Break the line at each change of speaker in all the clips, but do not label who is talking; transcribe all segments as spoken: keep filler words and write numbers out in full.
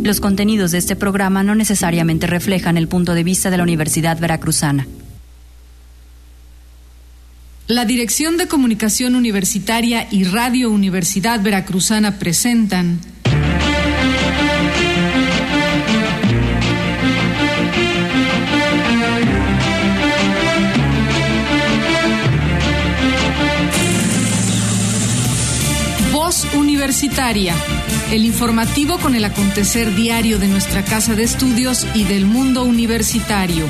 Los contenidos de este programa no necesariamente reflejan el punto de vista de la Universidad Veracruzana.
La Dirección de Comunicación Universitaria y Radio Universidad Veracruzana presentan Voz Universitaria, el informativo con el acontecer diario de nuestra casa de estudios y del mundo universitario.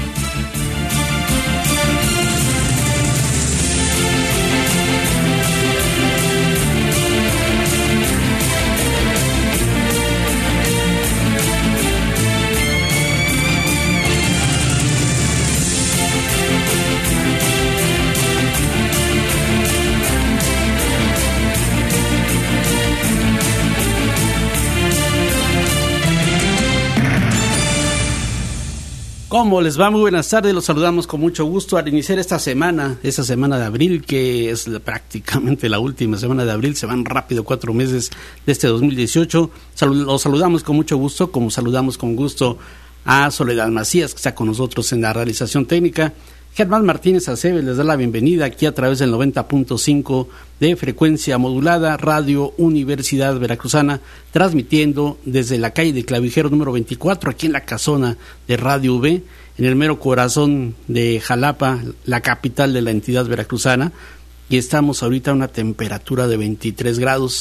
¿Cómo les va? Muy buenas tardes, los saludamos con mucho gusto al iniciar esta semana, esta semana de abril, que es prácticamente la última semana de abril, se van rápido cuatro meses de este dos mil dieciocho, Salud, los saludamos con mucho gusto, como saludamos con gusto a Soledad Macías, que está con nosotros en la realización técnica. Germán Martínez Aceves les da la bienvenida aquí a través del noventa punto cinco de frecuencia modulada, Radio Universidad Veracruzana, transmitiendo desde la calle de Clavijero número veinticuatro, aquí en la casona de Radio V, en el mero corazón de Jalapa, la capital de la entidad veracruzana, y estamos ahorita a una temperatura de veintitrés grados.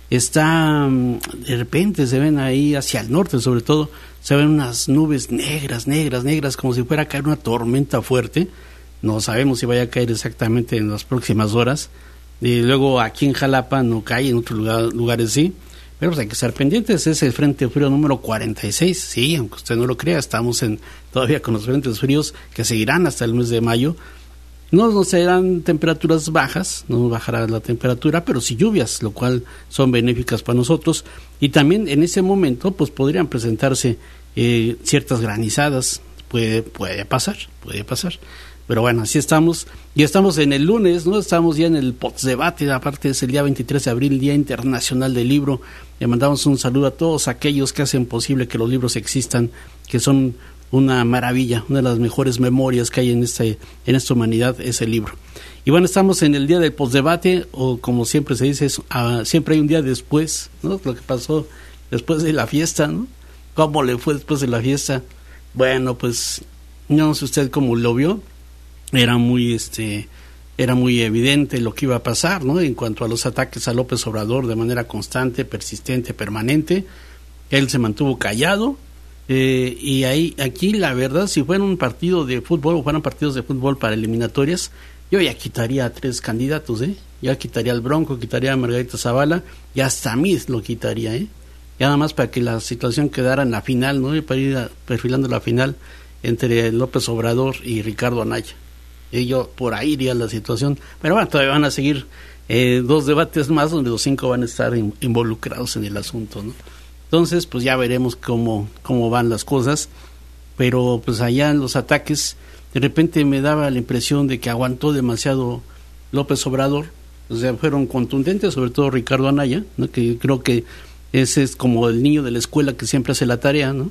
Está, de repente se ven ahí hacia el norte sobre todo, se ven unas nubes negras, negras, negras, como si fuera a caer una tormenta fuerte. No sabemos si vaya a caer exactamente en las próximas horas. Y luego aquí en Jalapa no cae, en otros lugar, lugares sí, pero pues hay que estar pendientes. Es el Frente Frío número cuarenta y seis, sí, aunque usted no lo crea, estamos en todavía con los frentes fríos que seguirán hasta el mes de mayo. No, no serán temperaturas bajas, no bajará la temperatura, pero sí lluvias, lo cual son benéficas para nosotros. Y también en ese momento pues podrían presentarse eh, ciertas granizadas, puede, puede pasar, puede pasar. Pero bueno, así estamos, y estamos en el lunes, ¿no? Estamos ya en el postdebate, aparte es el día veintitrés de abril, Día Internacional del Libro. Le mandamos un saludo a todos aquellos que hacen posible que los libros existan, que son una maravilla, una de las mejores memorias que hay en este, en esta humanidad es el libro. Y bueno, estamos en el día del postdebate, o como siempre se dice, es, uh, siempre hay un día después, ¿no? Lo que pasó después de la fiesta, ¿no? ¿Cómo le fue después de la fiesta? Bueno, pues no sé usted cómo lo vio, era muy este era muy evidente lo que iba a pasar, ¿no? En cuanto a los ataques a López Obrador de manera constante, persistente, permanente. Él se mantuvo callado. Eh, y ahí aquí la verdad, si fuera un partido de fútbol o fueran partidos de fútbol para eliminatorias, yo ya quitaría a tres candidatos, ¿eh? Ya quitaría al Bronco, quitaría a Margarita Zavala y hasta a mí lo quitaría, ¿eh? Ya nada más para que la situación quedara en la final, ¿no? Y para ir a, perfilando la final entre López Obrador y Ricardo Anaya. Y yo por ahí iría la situación, pero bueno, todavía van a seguir eh, dos debates más donde los cinco van a estar in, involucrados en el asunto, ¿no? Entonces, pues ya veremos cómo, cómo van las cosas, pero pues allá en los ataques, de repente me daba la impresión de que aguantó demasiado López Obrador, o sea, fueron contundentes, sobre todo Ricardo Anaya, ¿no? Que creo que ese es como el niño de la escuela que siempre hace la tarea, ¿no?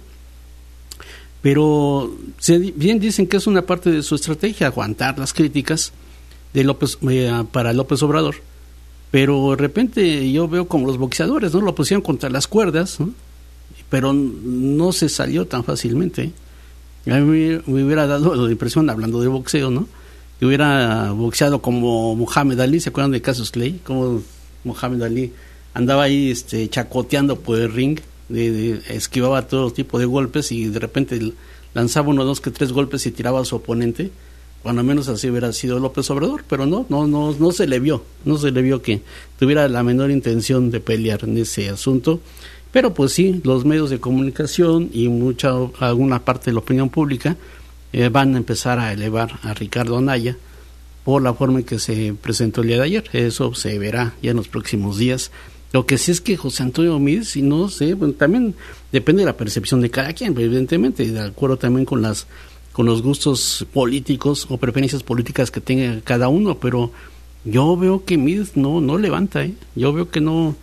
Pero se, bien dicen que es una parte de su estrategia, aguantar las críticas de López eh, para López Obrador. Pero de repente yo veo como los boxeadores, ¿no? Lo pusieron contra las cuerdas, ¿no? Pero no se salió tan fácilmente. A mí me hubiera dado la impresión, hablando de boxeo, ¿no? Que hubiera boxeado como Muhammad Ali, ¿se acuerdan de Cassius Clay? Como Muhammad Ali andaba ahí este, chacoteando por el ring, de, de, esquivaba todo tipo de golpes y de repente lanzaba uno, dos, que tres golpes y tiraba a su oponente. Cuando menos así hubiera sido López Obrador, pero no, no, no, no se le vio, no se le vio que tuviera la menor intención de pelear en ese asunto. Pero pues sí, los medios de comunicación y mucha, alguna parte de la opinión pública eh, van a empezar a elevar a Ricardo Anaya por la forma en que se presentó el día de ayer. Eso se verá ya en los próximos días. Lo que sí es que José Antonio Meade, si no sé, bueno, también depende de la percepción de cada quien, evidentemente, de acuerdo también con las con los gustos políticos o preferencias políticas que tenga cada uno, pero yo veo que Meade no no levanta, ¿eh? Yo veo que no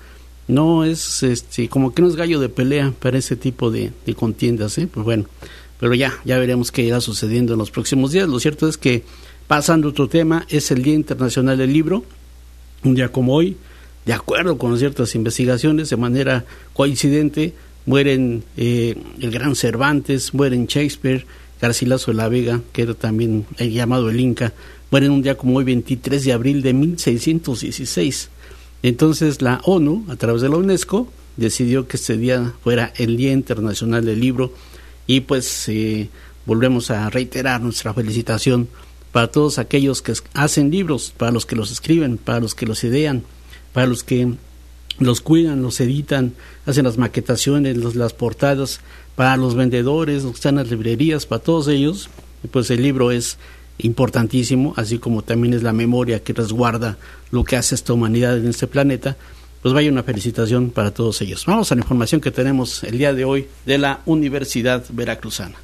no es, este, como que no es gallo de pelea para ese tipo de, de contiendas, ¿eh? Pues bueno, pero ya, ya veremos qué irá sucediendo en los próximos días. Lo cierto es que, pasando a otro tema, es el Día Internacional del Libro, un día como hoy, de acuerdo con ciertas investigaciones, de manera coincidente, mueren eh, el gran Cervantes, mueren Shakespeare, Garcilaso de la Vega, que era también el llamado el Inca, mueren un día como hoy, veintitrés de abril de mil seiscientos dieciséis. Entonces la ONU, a través de la UNESCO, decidió que este día fuera el Día Internacional del Libro, y pues eh, volvemos a reiterar nuestra felicitación para todos aquellos que hacen libros, para los que los escriben, para los que los idean, para los que los cuidan, los editan, hacen las maquetaciones, los, las portadas, para los vendedores, los que están en las librerías, para todos ellos, pues el libro es importantísimo, así como también es la memoria que resguarda lo que hace esta humanidad en este planeta. Pues vaya una felicitación para todos ellos. Vamos a la información que tenemos el día de hoy de la Universidad Veracruzana.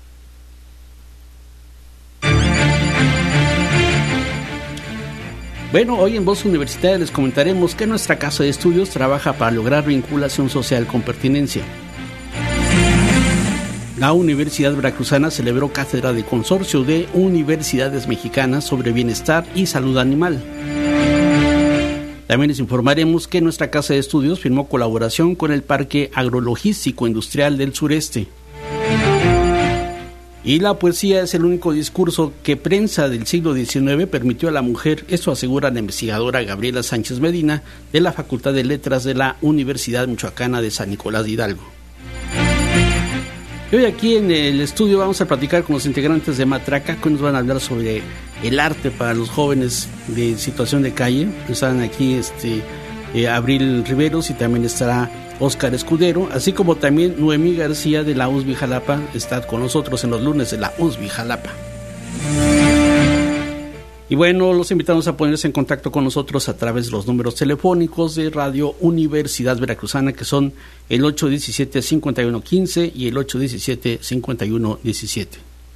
Bueno, hoy en Voz Universitaria les comentaremos que nuestra casa de estudios trabaja para lograr vinculación social con pertinencia. La Universidad Veracruzana celebró cátedra de consorcio de universidades mexicanas sobre bienestar y salud animal. También les informaremos que nuestra casa de estudios firmó colaboración con el Parque Agrologístico Industrial del Sureste. Y la poesía es el único discurso que prensa del siglo diecinueve permitió a la mujer, esto asegura la investigadora Gabriela Sánchez Medina de la Facultad de Letras de la Universidad Michoacana de San Nicolás de Hidalgo. Y hoy aquí en el estudio vamos a platicar con los integrantes de Matraca, que nos van a hablar sobre el arte para los jóvenes de situación de calle. Están aquí este, eh, Abril Riveros y también estará Óscar Escudero, así como también Noemí García de la U S B I Jalapa, está con nosotros en los lunes de la U S B I Jalapa. Y bueno, los invitamos a ponerse en contacto con nosotros a través de los números telefónicos de Radio Universidad Veracruzana, que son el ocho uno siete, cinco uno uno cinco y el ocho uno siete, cinco uno uno siete.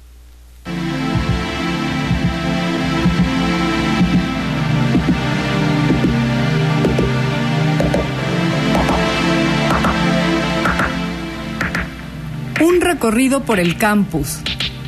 Un recorrido por el campus.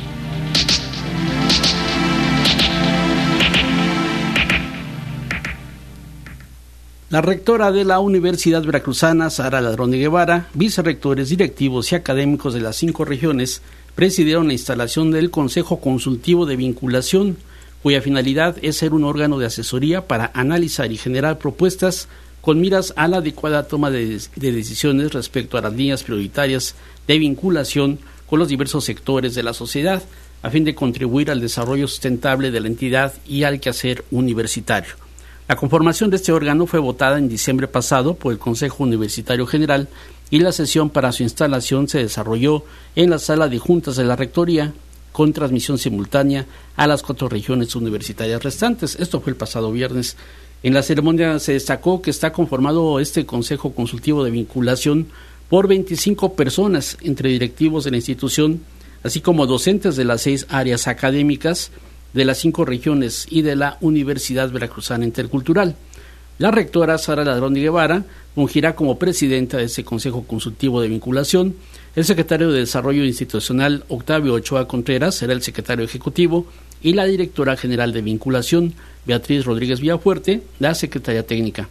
La rectora de la Universidad Veracruzana, Sara Ladrón de Guevara, vicerrectores, directivos y académicos de las cinco regiones presidieron la instalación del Consejo Consultivo de Vinculación, cuya finalidad es ser un órgano de asesoría para analizar y generar propuestas con miras a la adecuada toma de, de decisiones respecto a las líneas prioritarias de vinculación con los diversos sectores de la sociedad, a fin de contribuir al desarrollo sustentable de la entidad y al quehacer universitario. La conformación de este órgano fue votada en diciembre pasado por el Consejo Universitario General y la sesión para su instalación se desarrolló en la sala de juntas de la Rectoría con transmisión simultánea a las cuatro regiones universitarias restantes. Esto fue el pasado viernes. En la ceremonia se destacó que está conformado este Consejo Consultivo de Vinculación por veinticinco personas, entre directivos de la institución, así como docentes de las seis áreas académicas, de las cinco regiones y de la Universidad Veracruzana Intercultural. La rectora Sara Ladrón de Guevara fungirá como presidenta de ese Consejo Consultivo de Vinculación. El secretario de Desarrollo Institucional, Octavio Ochoa Contreras, será el secretario ejecutivo, y la directora general de Vinculación, Beatriz Rodríguez Villafuerte, la secretaria técnica.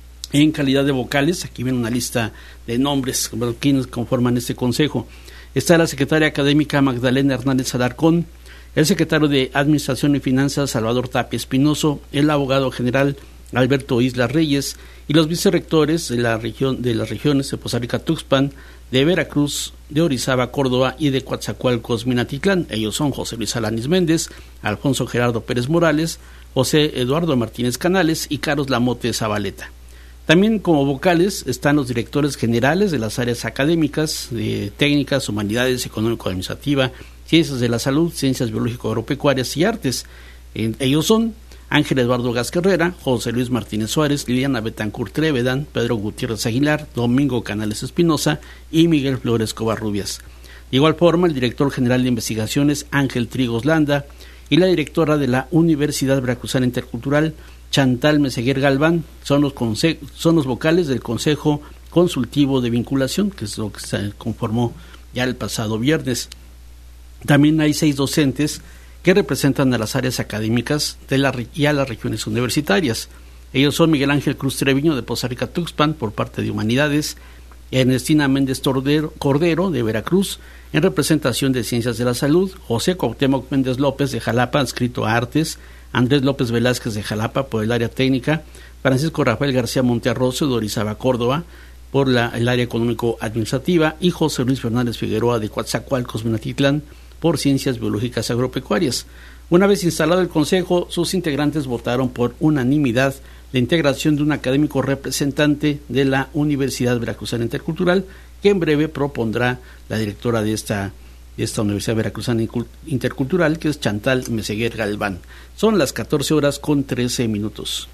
En calidad de vocales, aquí viene una lista de nombres quienes conforman este consejo. Está la secretaria académica Magdalena Hernández Alarcón, el secretario de Administración y Finanzas Salvador Tapia Espinoso, el abogado general Alberto Isla Reyes y los vicerrectores de la región de las regiones de Poza Rica Tuxpan, de Veracruz, de Orizaba, Córdoba y de Coatzacoalcos, Minatitlán. Ellos son José Luis Alanis Méndez, Alfonso Gerardo Pérez Morales, José Eduardo Martínez Canales y Carlos Lamote Zabaleta. También como vocales están los directores generales de las áreas académicas, de técnicas, humanidades, económico-administrativa, ciencias de la salud, ciencias biológico-agropecuarias y artes. Ellos son Ángel Eduardo Gas Carrera, José Luis Martínez Suárez, Liliana Betancourt Trevedan, Pedro Gutiérrez Aguilar, Domingo Canales Espinosa y Miguel Flores Covarrubias. De igual forma, el director general de investigaciones, Ángel Trigos Landa, y la directora de la Universidad Veracruzana Intercultural, Chantal Meseguer Galván, son los, conse- son los vocales del Consejo Consultivo de Vinculación, que es lo que se conformó ya el pasado viernes. También hay seis docentes que representan a las áreas académicas de la, y a las regiones universitarias. Ellos son Miguel Ángel Cruz Treviño de Poza Rica Tuxpan por parte de Humanidades, Ernestina Méndez Tordero, Cordero de Veracruz en representación de Ciencias de la Salud, José Cuauhtémoc Méndez López de Jalapa adscrito a Artes, Andrés López Velázquez de Jalapa por el área técnica, Francisco Rafael García Montearroso de Orizaba, Córdoba por la, el área económico-administrativa y José Luis Fernández Figueroa de Coatzacoalcos, Minatitlán por Ciencias Biológicas Agropecuarias. Una vez instalado el Consejo, sus integrantes votaron por unanimidad la integración de un académico representante de la Universidad Veracruzana Intercultural, que en breve propondrá la directora de esta, de esta Universidad Veracruzana Intercultural, que es Chantal Meseguer Galván. Son las catorce horas con trece minutos.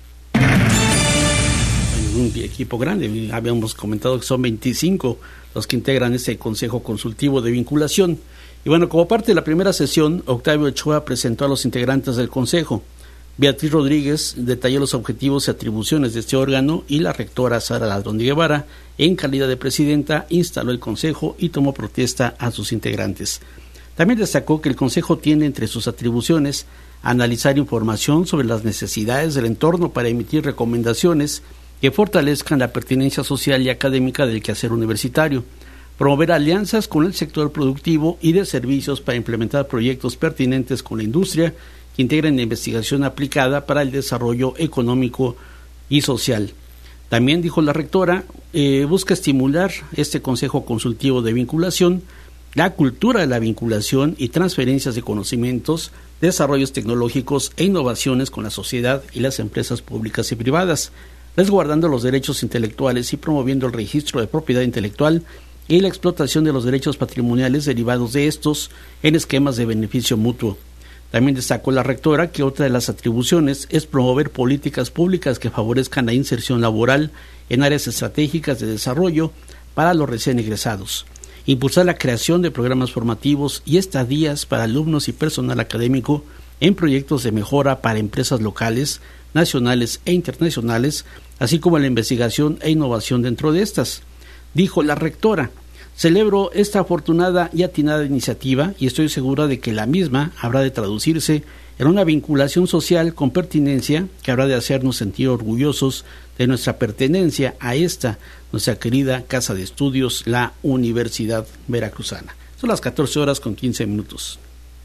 Un equipo grande, habíamos comentado que son veinticinco los que integran este Consejo Consultivo de Vinculación. Y bueno, como parte de la primera sesión, Octavio Ochoa presentó a los integrantes del Consejo. Beatriz Rodríguez detalló los objetivos y atribuciones de este órgano y la rectora Sara Ladrón de Guevara, en calidad de presidenta, instaló el Consejo y tomó protesta a sus integrantes. También destacó que el Consejo tiene entre sus atribuciones analizar información sobre las necesidades del entorno para emitir recomendaciones que fortalezcan la pertinencia social y académica del quehacer universitario, promover alianzas con el sector productivo y de servicios para implementar proyectos pertinentes con la industria que integren la investigación aplicada para el desarrollo económico y social. También, dijo la rectora, eh, busca estimular este Consejo Consultivo de Vinculación, la cultura de la vinculación y transferencias de conocimientos, desarrollos tecnológicos e innovaciones con la sociedad y las empresas públicas y privadas, resguardando los derechos intelectuales y promoviendo el registro de propiedad intelectual y la explotación de los derechos patrimoniales derivados de estos en esquemas de beneficio mutuo. También destacó la rectora que otra de las atribuciones es promover políticas públicas que favorezcan la inserción laboral en áreas estratégicas de desarrollo para los recién egresados, impulsar la creación de programas formativos y estadías para alumnos y personal académico en proyectos de mejora para empresas locales, nacionales e internacionales, así como la investigación e innovación dentro de estas. Dijo la rectora: celebro esta afortunada y atinada iniciativa y estoy segura de que la misma habrá de traducirse en una vinculación social con pertinencia que habrá de hacernos sentir orgullosos de nuestra pertenencia a esta, nuestra querida casa de estudios, la Universidad Veracruzana. Son las catorce horas con quince minutos.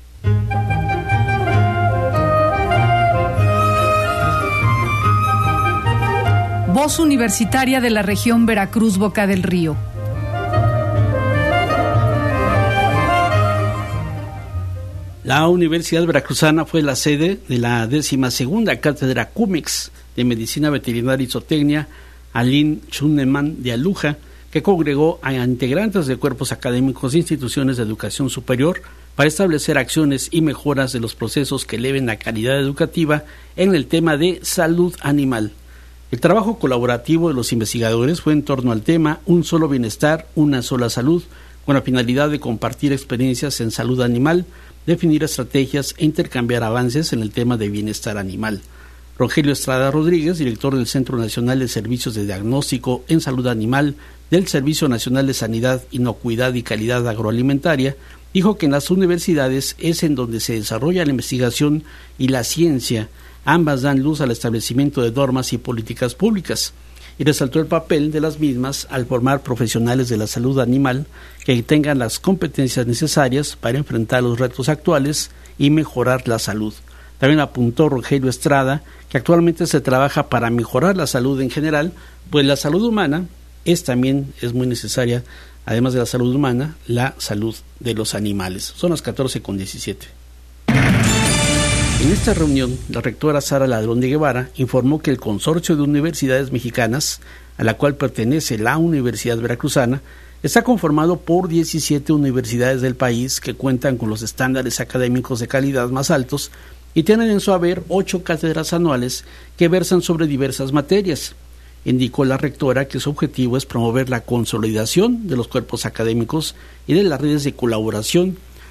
Voz Universitaria de la Región Veracruz Boca del Río.
La Universidad Veracruzana fue la sede de la décima segunda cátedra CUMEX de Medicina Veterinaria y Zootecnia Aline Schunemann de Aluja, que congregó a integrantes de cuerpos académicos e instituciones de educación superior para establecer acciones y mejoras de los procesos que eleven la calidad educativa en el tema de salud animal. El trabajo colaborativo de los investigadores fue en torno al tema Un solo bienestar, una sola salud, con la finalidad de compartir experiencias en salud animal, definir estrategias e intercambiar avances en el tema de bienestar animal. Rogelio Estrada Rodríguez, director del Centro Nacional de Servicios de Diagnóstico en Salud Animal del Servicio Nacional de Sanidad, Inocuidad y Calidad Agroalimentaria, dijo que en las universidades es en donde se desarrolla la investigación y la ciencia. Ambas dan luz al establecimiento de normas y políticas públicas, y resaltó el papel de las mismas al formar profesionales de la salud animal que tengan las competencias necesarias para enfrentar los retos actuales y mejorar la salud. También apuntó Rogelio Estrada que actualmente se trabaja para mejorar la salud en general, pues la salud humana es también es muy necesaria, además de la salud humana, la salud de los animales. Son las catorce con diecisiete. En esta reunión, la rectora Sara Ladrón de Guevara informó que el consorcio de universidades mexicanas, a la cual pertenece la Universidad Veracruzana, está conformado por diecisiete universidades del país que cuentan con los estándares académicos de calidad más altos y tienen en su haber ocho cátedras anuales que versan sobre diversas materias. Indicó la rectora que su objetivo es promover la consolidación de los cuerpos académicos y de las redes de colaboración,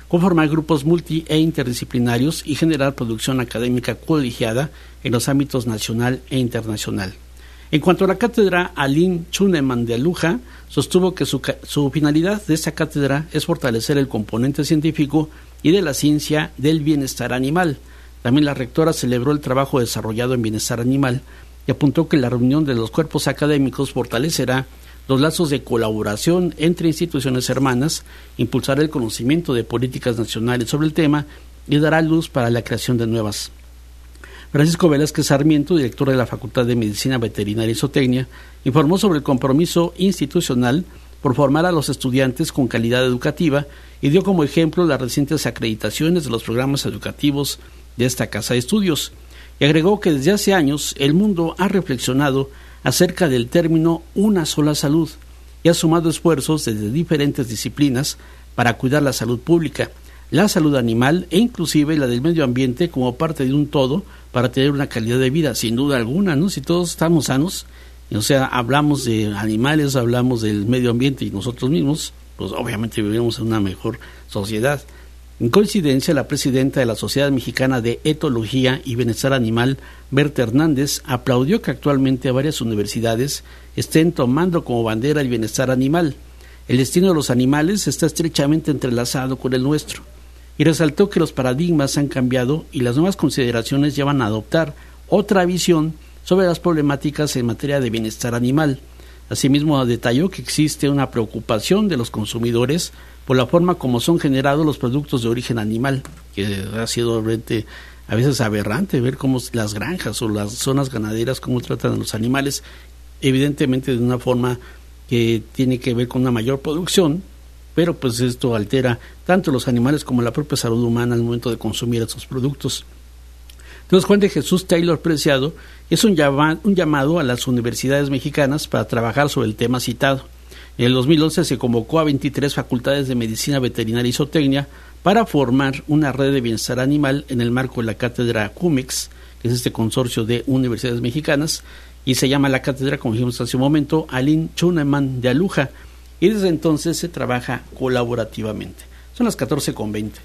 conformar grupos multi e interdisciplinarios y generar producción académica colegiada en los ámbitos nacional e internacional. En cuanto a la cátedra, Aline Schunemann de Aluja sostuvo que su, su finalidad de esta cátedra es fortalecer el componente científico y de la ciencia del bienestar animal. También la rectora celebró el trabajo desarrollado en bienestar animal y apuntó que la reunión de los cuerpos académicos fortalecerá los lazos de colaboración entre instituciones hermanas, impulsará el conocimiento de políticas nacionales sobre el tema y dará luz para la creación de nuevas. Francisco Velázquez Sarmiento, director de la Facultad de Medicina Veterinaria y Zootecnia, informó sobre el compromiso institucional por formar a los estudiantes con calidad educativa y dio como ejemplo las recientes acreditaciones de los programas educativos de esta casa de estudios. Y agregó que desde hace años el mundo ha reflexionado acerca del término una sola salud y ha sumado esfuerzos desde diferentes disciplinas para cuidar la salud pública, la salud animal e inclusive la del medio ambiente como parte de un todo para tener una calidad de vida, sin duda alguna, ¿no? Si todos estamos sanos, o sea, hablamos de animales, hablamos del medio ambiente y nosotros mismos, pues obviamente vivimos en una mejor sociedad. En coincidencia, la presidenta de la Sociedad Mexicana de Etología y Bienestar Animal, Berta Hernández, aplaudió que actualmente varias universidades estén tomando como bandera el bienestar animal. El destino de los animales está estrechamente entrelazado con el nuestro, y resaltó que los paradigmas han cambiado y las nuevas consideraciones llevan a adoptar otra visión sobre las problemáticas en materia de bienestar animal. Asimismo, detalló que existe una preocupación de los consumidores por la forma como son generados los productos de origen animal, que ha sido realmente a veces aberrante ver cómo las granjas o las zonas ganaderas cómo tratan a los animales, evidentemente de una forma que tiene que ver con una mayor producción, pero pues esto altera tanto los animales como la propia salud humana al momento de consumir estos productos. Entonces, Juan de Jesús Taylor Preciado es un, llama, un llamado a las universidades mexicanas para trabajar sobre el tema citado. En el dos mil once se convocó a veintitrés facultades de medicina veterinaria y zootecnia para formar una red de bienestar animal en el marco de la cátedra CUMEX, que es este consorcio de universidades mexicanas, y se llama la cátedra, como dijimos hace un momento, Aline Schunemann de Aluja, y desde entonces se trabaja colaborativamente. Son las catorce con veinte.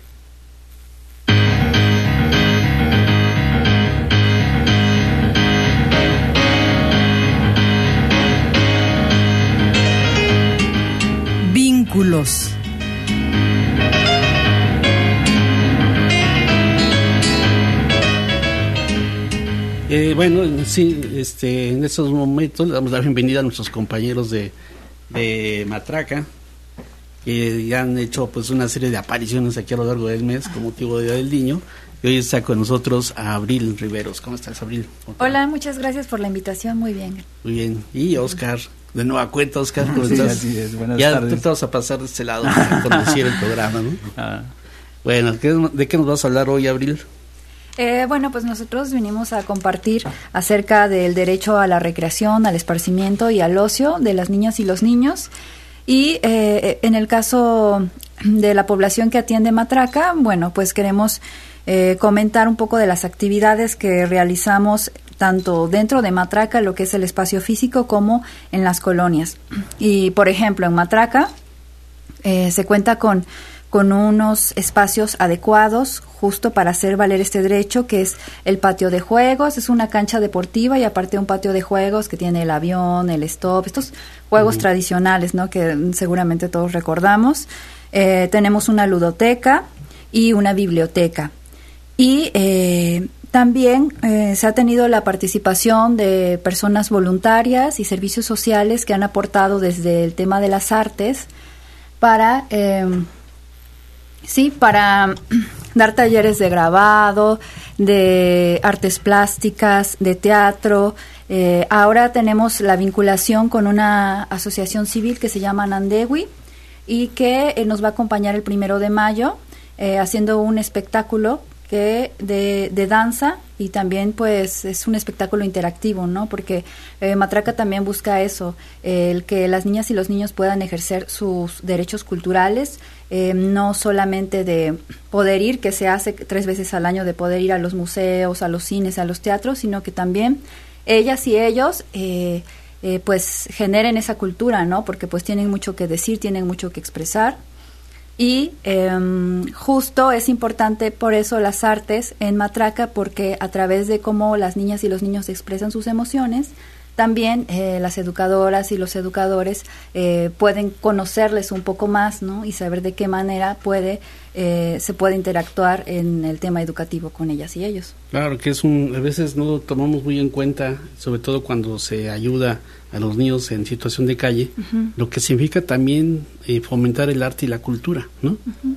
Vínculos.
Eh, bueno, sí, este, en estos momentos le damos la bienvenida a nuestros compañeros de, de Matraca, que ya han hecho pues una serie de apariciones aquí a lo largo del mes con motivo de Día del Niño. Y hoy está con nosotros a Abril Riveros. ¿Cómo estás, Abril?
Hola, muchas gracias por la invitación, muy bien.
Muy bien. Y Oscar, de nueva cuenta, Oscar, ¿cómo
sí,
estás?
Así es. Buenas
ya
tardes.
tú te vas a pasar de este lado para conducir el programa, ¿no?
Ah.
Bueno, ¿qué, ¿de qué nos vas a hablar hoy, Abril?
Eh, bueno, pues nosotros vinimos a compartir acerca del derecho a la recreación, al esparcimiento y al ocio de las niñas y los niños. Y eh, en el caso de la población que atiende Matraca, bueno, pues queremos eh, comentar un poco de las actividades que realizamos tanto dentro de Matraca, lo que es el espacio físico, como en las colonias. Y, por ejemplo, en Matraca eh, se cuenta con, con unos espacios adecuados justo para hacer valer este derecho, que es el patio de juegos. Es una cancha deportiva y aparte un patio de juegos que tiene el avión, el stop, estos juegos uh-huh. tradicionales, ¿no?, que seguramente todos recordamos. Eh, tenemos una ludoteca y una biblioteca. Y eh, también eh, se ha tenido la participación de personas voluntarias y servicios sociales que han aportado desde el tema de las artes para, eh, sí, para dar talleres de grabado, de artes plásticas, de teatro. Eh, ahora tenemos la vinculación con una asociación civil que se llama Nandewi y que eh, nos va a acompañar el primero de mayo eh, haciendo un espectáculo que de, de danza, y también pues es un espectáculo interactivo, ¿no? Porque eh, Matraca también busca eso, eh, el que las niñas y los niños puedan ejercer sus derechos culturales, eh, no solamente de poder ir, que se hace tres veces al año, de poder ir a los museos, a los cines, a los teatros, sino que también ellas y ellos eh, eh, pues generen esa cultura, ¿no? Porque pues tienen mucho que decir, tienen mucho que expresar. Y eh, justo es importante por eso las artes en Matraca, porque a través de cómo las niñas y los niños expresan sus emociones, también eh, las educadoras y los educadores eh, pueden conocerles un poco más, ¿no? Y saber de qué manera puede eh, se puede interactuar en el tema educativo con ellas y ellos.
Claro, que es un, a veces no lo tomamos muy en cuenta, sobre todo cuando se ayuda a los niños en situación de calle, uh-huh. lo que significa también eh, fomentar el arte y la cultura, ¿no? Uh-huh.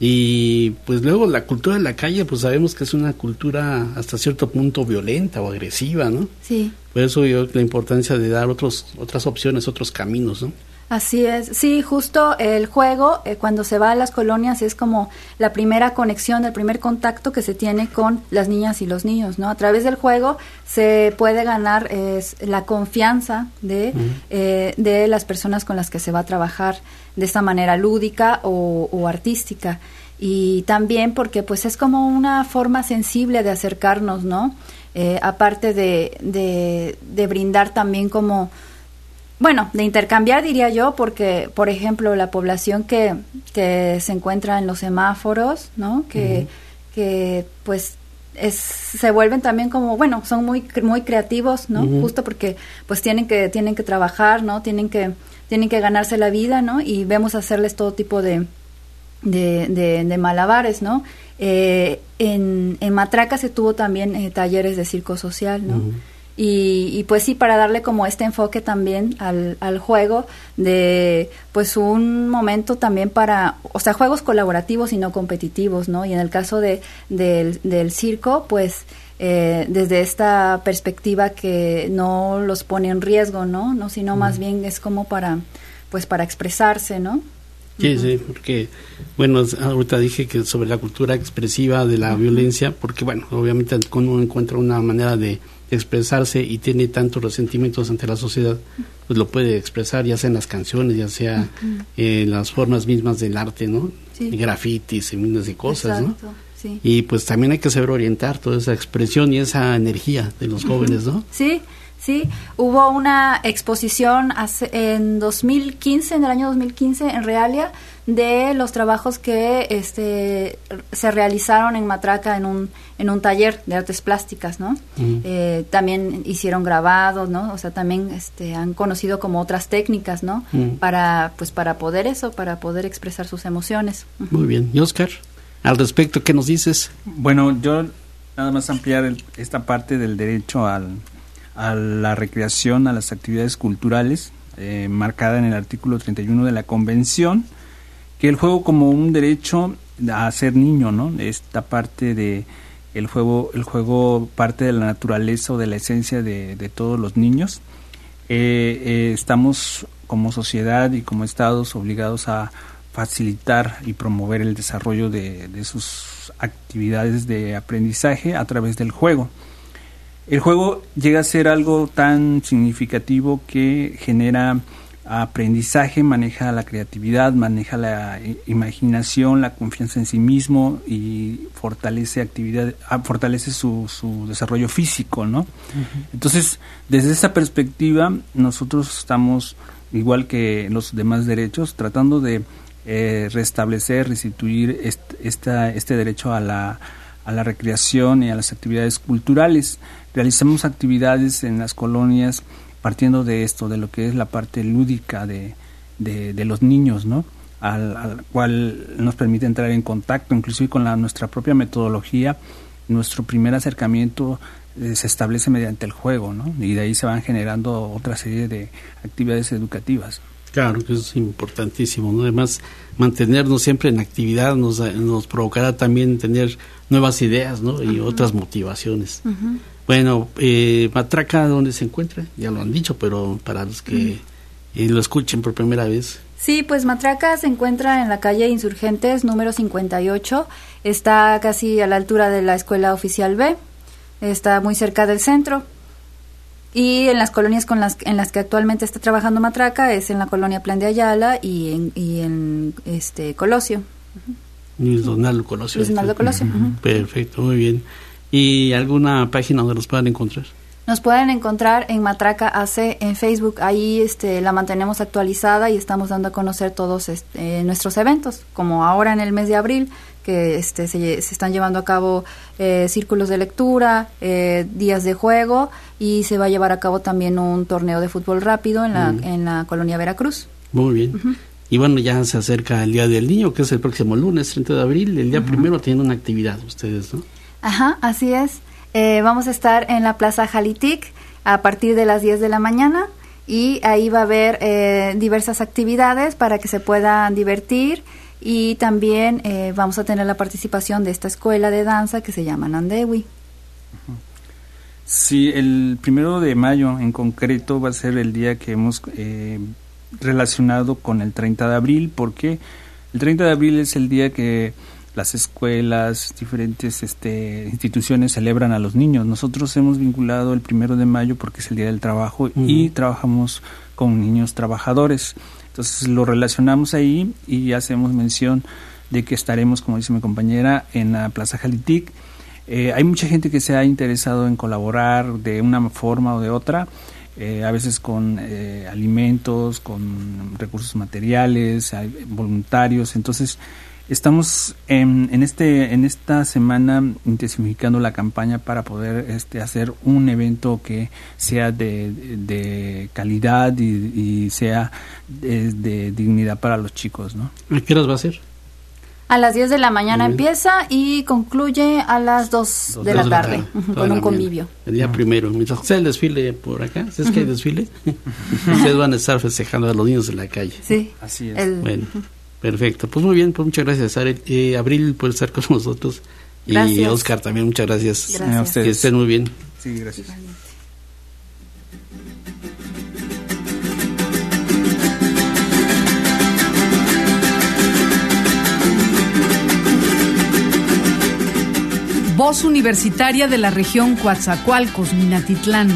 Y pues luego la cultura de la calle, pues sabemos que es una cultura hasta cierto punto violenta o agresiva, ¿no?
Sí.
Por eso yo la importancia de dar otros otras opciones, otros caminos, ¿no?
Así es, sí, justo el juego eh, cuando se va a las colonias es como la primera conexión, el primer contacto que se tiene con las niñas y los niños, ¿no? A través del juego se puede ganar eh, la confianza de, uh-huh. eh, de las personas con las que se va a trabajar de esta manera lúdica o, o artística, y también porque pues es como una forma sensible de acercarnos, ¿no? Eh, aparte de, de, de brindar también como Bueno, de intercambiar diría yo, porque, por ejemplo, la población que, que se encuentra en los semáforos, ¿no? Que, uh-huh. que pues, es, se vuelven también como, bueno, son muy muy creativos, ¿no? Uh-huh. Justo porque, pues, tienen que tienen que trabajar, ¿no? Tienen que tienen que ganarse la vida, ¿no? Y vemos hacerles todo tipo de de, de, de malabares, ¿no? Eh, en, en Matraca se tuvo también eh, talleres de circo social, ¿no? Uh-huh. Y, y pues sí, para darle como este enfoque también al, al juego de pues un momento también para, o sea, juegos colaborativos y no competitivos, ¿no? Y en el caso de del, del circo, pues eh, desde esta perspectiva que no los pone en riesgo, ¿no? No, sino más bien es como para pues para expresarse, ¿no?
Sí, uh-huh. sí, porque, bueno, ahorita dije que sobre la cultura expresiva de la uh-huh. violencia, porque, bueno, obviamente cuando uno encuentra una manera de expresarse y tiene tantos resentimientos ante la sociedad, pues lo puede expresar, ya sea en las canciones, ya sea uh-huh. en las formas mismas del arte, ¿no? Sí. Grafitis y miles de cosas, Exacto, ¿no? Sí. Y pues también hay que saber orientar toda esa expresión y esa energía de los uh-huh. jóvenes, ¿no?
Sí. Sí, hubo una exposición hace, en dos mil quince, en el año dos mil quince, en Realia, de los trabajos que este se realizaron en Matraca en un en un taller de artes plásticas, ¿no? Uh-huh. Eh, también hicieron grabados, ¿no? O sea, también este han conocido como otras técnicas, ¿no? Uh-huh. Para pues para poder eso, para poder expresar sus emociones. Uh-huh.
Muy bien. Y Oscar, al respecto, ¿qué nos dices?
Bueno, yo nada más ampliar el, esta parte del derecho al a la recreación, a las actividades culturales, eh, marcada en el artículo treinta y uno de la Convención, que el juego como un derecho a ser niño, ¿no? Esta parte de el juego, el juego parte de la naturaleza o de la esencia de, de todos los niños. Eh, eh, estamos como sociedad y como estados obligados a facilitar y promover el desarrollo de, de sus actividades de aprendizaje a través del juego. El juego llega a ser algo tan significativo que genera aprendizaje, maneja la creatividad, maneja la imaginación, la confianza en sí mismo y fortalece actividad, fortalece su, su desarrollo físico, ¿no? Uh-huh. Entonces, desde esa perspectiva, nosotros estamos, igual que los demás derechos, tratando de eh, restablecer, restituir est, esta, este derecho a la a la recreación y a las actividades culturales. Realizamos actividades en las colonias partiendo de esto, de lo que es la parte lúdica de, de, de los niños, ¿no? Al, al cual nos permite entrar en contacto, inclusive con la, nuestra propia metodología. Nuestro primer acercamiento eh, se establece mediante el juego, ¿no? Y de ahí se van generando otra serie de actividades educativas.
Claro, que eso es importantísimo, ¿no? Además, mantenernos siempre en actividad nos, nos provocará también tener nuevas ideas, ¿no? Y uh-huh. otras motivaciones. Uh-huh. Bueno, eh, Matraca, ¿dónde se encuentra? Ya lo han dicho, pero para los que uh-huh. eh, lo escuchen por primera vez.
Sí, pues Matraca se encuentra en la calle Insurgentes, número cincuenta y ocho. Está casi a la altura de la Escuela Oficial B. Está muy cerca del centro. Y en las colonias con las en las que actualmente está trabajando Matraca es en la colonia Plan de Ayala y en, y en este Colosio. Uh-huh.
Luis Donaldo Colosio.
Luis Donaldo Colosio. Uh-huh.
Perfecto, muy bien. ¿Y alguna página donde los puedan encontrar?
Nos pueden encontrar en Matraca A C en Facebook, ahí este, la mantenemos actualizada y estamos dando a conocer todos este, nuestros eventos, como ahora en el mes de abril, que este, se, se están llevando a cabo eh, círculos de lectura, eh, días de juego, y se va a llevar a cabo también un torneo de fútbol rápido en la, uh-huh. en la colonia Veracruz.
Muy bien. Uh-huh. Y bueno, ya se acerca el Día del Niño, que es el próximo lunes, treinta de abril, el día uh-huh. primero tienen una actividad ustedes, ¿no?
Ajá, así es. Eh, vamos a estar en la Plaza Jalitic a partir de las diez de la mañana y ahí va a haber eh, diversas actividades para que se puedan divertir, y también eh, vamos a tener la participación de esta escuela de danza que se llama Nandewi.
Sí, el primero de mayo en concreto va a ser el día que hemos eh, relacionado con el treinta de abril, porque el treinta de abril es el día que las escuelas, diferentes este, instituciones celebran a los niños. Nosotros hemos vinculado el primero de mayo porque es el Día del Trabajo uh-huh. y trabajamos con niños trabajadores. Entonces lo relacionamos ahí y hacemos mención de que estaremos, como dice mi compañera, en la Plaza Jalitic. Eh, hay mucha gente que se ha interesado en colaborar de una forma o de otra, eh, a veces con eh, alimentos, con recursos materiales, voluntarios. Entonces estamos en, en este en esta semana intensificando la campaña para poder este hacer un evento que sea de, de calidad y, y sea de, de dignidad para los chicos, ¿no?
¿A qué horas va a ser?
A las diez de la mañana empieza y concluye a las dos de la tarde, la tarde uh-huh, con un convivio.
El día uh-huh. primero, mientras sea el desfile por acá, ¿sabes uh-huh. que hay desfile? Ustedes van a estar festejando a los niños en la calle.
Sí,
así es.
El,
bueno. Uh-huh. Perfecto, pues muy bien, pues muchas gracias, Arel. Eh, Abril por estar con nosotros y
gracias.
Oscar también, muchas gracias.
Gracias. A ustedes.
Que estén muy bien.
Sí, gracias.
Voz Universitaria de la región Coatzacoalcos, Minatitlán.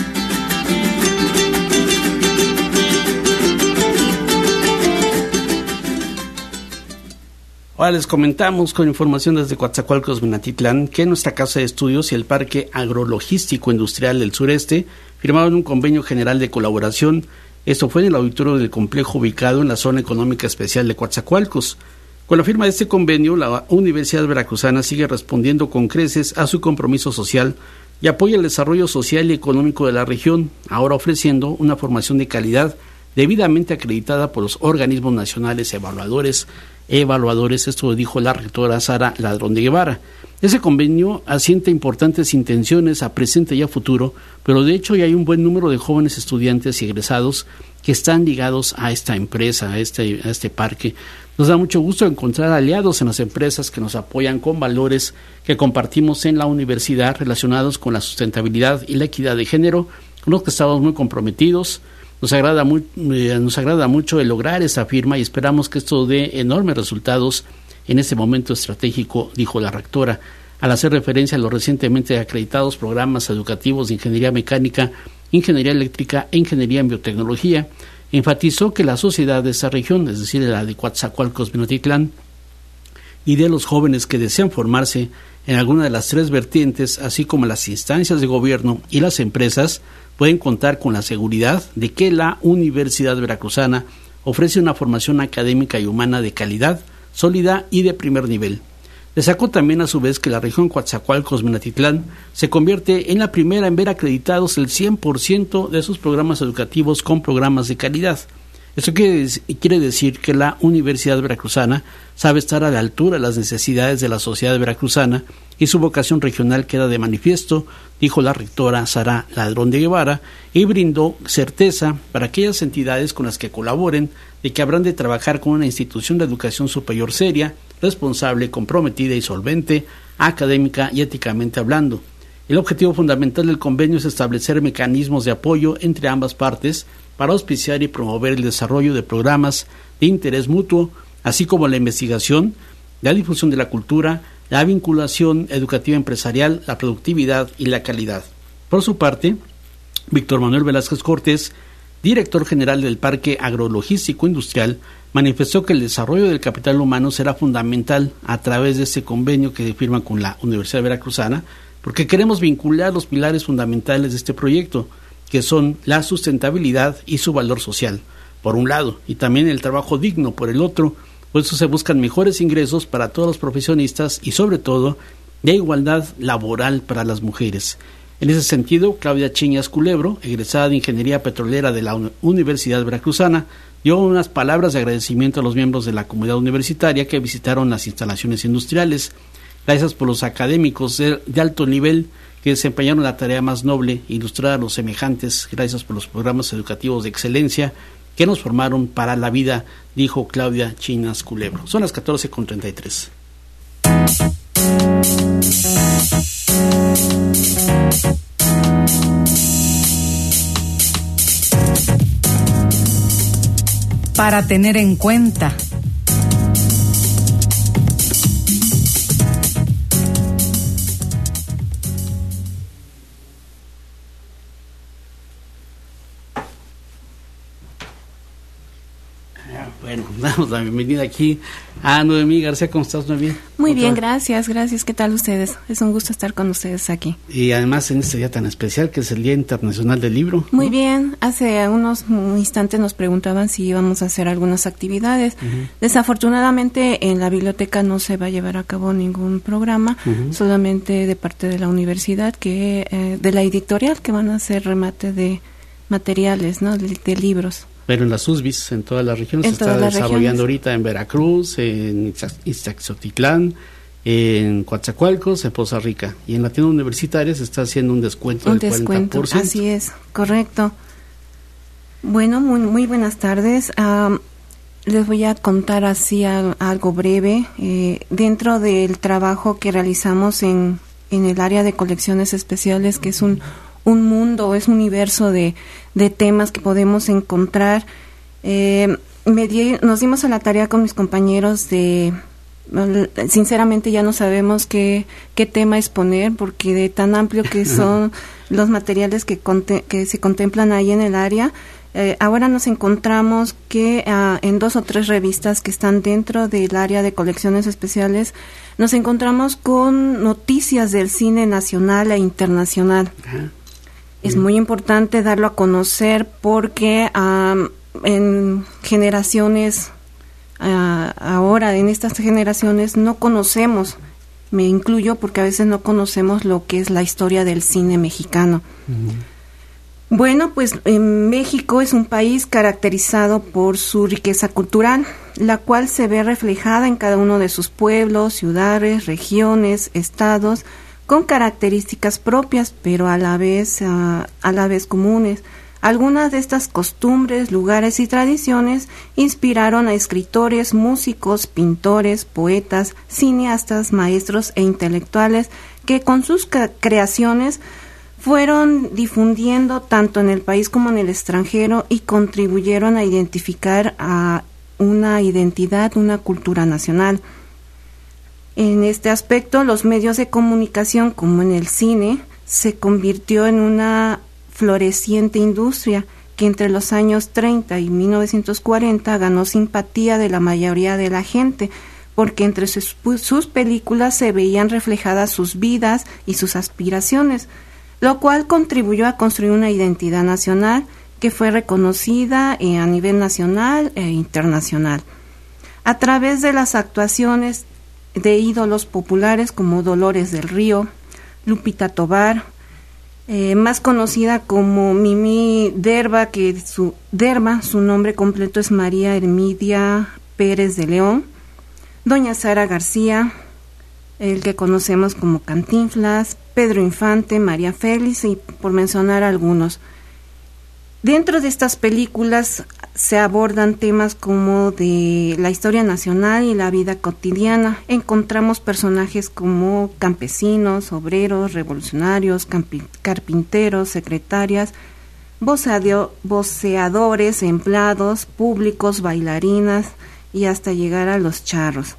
Ahora les comentamos con información desde Coatzacoalcos, Minatitlán, que nuestra Casa de Estudios y el Parque Agrologístico Industrial del Sureste firmaron un convenio general de colaboración. Esto fue en el auditorio del complejo ubicado en la Zona Económica Especial de Coatzacoalcos. Con la firma de este convenio, la Universidad Veracruzana sigue respondiendo con creces a su compromiso social y apoya el desarrollo social y económico de la región, ahora ofreciendo una formación de calidad debidamente acreditada por los organismos nacionales evaluadores evaluadores, esto lo dijo la rectora Sara Ladrón de Guevara. Ese convenio asienta importantes intenciones a presente y a futuro, pero de hecho ya hay un buen número de jóvenes estudiantes y egresados que están ligados a esta empresa, a este, a este parque. Nos da mucho gusto encontrar aliados en las empresas que nos apoyan con valores que compartimos en la universidad relacionados con la sustentabilidad y la equidad de género, con los que estamos muy comprometidos. Nos agrada, muy, eh, nos agrada mucho el lograr esa firma y esperamos que esto dé enormes resultados en este momento estratégico, dijo la rectora, al hacer referencia a los recientemente acreditados programas educativos de ingeniería mecánica, ingeniería eléctrica e ingeniería en biotecnología. Enfatizó que la sociedad de esa región, es decir, la de Coatzacoalcos, Minatitlán, y de los jóvenes que desean formarse en alguna de las tres vertientes, así como las instancias de gobierno y las empresas, pueden contar con la seguridad de que la Universidad Veracruzana ofrece una formación académica y humana de calidad, sólida y de primer nivel. Destacó también a su vez que la región Coatzacoalcos, Minatitlán se convierte en la primera en ver acreditados el cien por ciento de sus programas educativos con programas de calidad. Esto quiere, quiere decir que la Universidad Veracruzana sabe estar a la altura de las necesidades de la sociedad veracruzana y su vocación regional queda de manifiesto, dijo la rectora Sara Ladrón de Guevara, y brindó certeza para aquellas entidades con las que colaboren de que habrán de trabajar con una institución de educación superior seria, responsable, comprometida y solvente, académica y éticamente hablando. El objetivo fundamental del convenio es establecer mecanismos de apoyo entre ambas partes para auspiciar y promover el desarrollo de programas de interés mutuo, así como la investigación, la difusión de la cultura, la vinculación educativa empresarial, la productividad y la calidad. Por su parte, Víctor Manuel Velázquez Cortés, director general del Parque Agrologístico Industrial, manifestó que el desarrollo del capital humano será fundamental a través de este convenio que se firma con la Universidad Veracruzana, porque queremos vincular los pilares fundamentales de este proyecto, que son la sustentabilidad y su valor social, por un lado, y también el trabajo digno por el otro. Por eso se buscan mejores ingresos para todos los profesionistas y sobre todo de igualdad laboral para las mujeres. En ese sentido, Claudia Chiñas Culebro, egresada de Ingeniería Petrolera de la Universidad Veracruzana, dio unas palabras de agradecimiento a los miembros de la comunidad universitaria que visitaron las instalaciones industriales. Gracias por los académicos de, de alto nivel que desempeñaron la tarea más noble, ilustrar a los semejantes. Gracias por los programas educativos de excelencia que nos formaron para la vida, dijo Claudia Chiñas Culebro. Son las catorce con treinta y tres.
Para tener en cuenta.
Bueno, damos la bienvenida aquí a Noemí García. ¿Cómo estás, Noemí?
Muy bien, gracias, gracias. ¿Qué tal ustedes? Es un gusto estar con ustedes aquí.
Y además en este día tan especial que es el Día Internacional del Libro.
Muy
¿no?
bien, hace unos instantes nos preguntaban si íbamos a hacer algunas actividades. Uh-huh. Desafortunadamente en la biblioteca no se va a llevar a cabo ningún programa, uh-huh. solamente de parte de la universidad, que eh, de la editorial, que van a hacer remate de materiales, ¿no? de, de libros.
Pero en las U S B I S, en todas las regiones,
en
se está desarrollando
regiones.
Ahorita en Veracruz, en Ixtaxotitlán, en Coatzacoalcos, en Poza Rica. Y en la tienda universitaria se está haciendo un descuento
un
del
descuento,
cuarenta por ciento.
Así es, correcto. Bueno, muy, muy buenas tardes. Um, les voy a contar así a, algo breve. Eh, dentro del trabajo que realizamos en, en el área de colecciones especiales, que es un un mundo, es un universo de, de temas que podemos encontrar. Eh, me di, nos dimos a la tarea con mis compañeros de, sinceramente ya no sabemos qué, qué tema exponer, porque de tan amplio que son los materiales que, conte, que se contemplan ahí en el área. Eh, ahora nos encontramos que uh, en dos o tres revistas que están dentro del área de colecciones especiales, nos encontramos con noticias del cine nacional e internacional. Uh-huh. Es muy importante darlo a conocer porque um, en generaciones, uh, ahora en estas generaciones no conocemos, me incluyo porque a veces no conocemos lo que es la historia del cine mexicano. Uh-huh. Bueno, pues en México es un país caracterizado por su riqueza cultural, la cual se ve reflejada en cada uno de sus pueblos, ciudades, regiones, estados, con características propias, pero a la vez uh, a la vez comunes. Algunas de estas costumbres, lugares y tradiciones inspiraron a escritores, músicos, pintores, poetas, cineastas, maestros e intelectuales que con sus ca- creaciones fueron difundiendo tanto en el país como en el extranjero y contribuyeron a identificar a una identidad, una cultura nacional. En este aspecto, los medios de comunicación, como en el cine, se convirtió en una floreciente industria que entre los años treinta y mil novecientos cuarenta ganó simpatía de la mayoría de la gente, porque entre sus, sus películas se veían reflejadas sus vidas y sus aspiraciones, lo cual contribuyó a construir una identidad nacional que fue reconocida eh, a nivel nacional e internacional. A través de las actuaciones de ídolos populares como Dolores del Río, Lupita Tovar, eh, más conocida como Mimi Derba, que su Derba, su nombre completo es María Hermidia Pérez de León, Doña Sara García, el que conocemos como Cantinflas, Pedro Infante, María Félix, y por mencionar algunos. Dentro de estas películas se abordan temas como de la historia nacional y la vida cotidiana. Encontramos personajes como campesinos, obreros, revolucionarios, campi- carpinteros, secretarias, voceo- voceadores, empleados públicos, bailarinas y hasta llegar a los charros.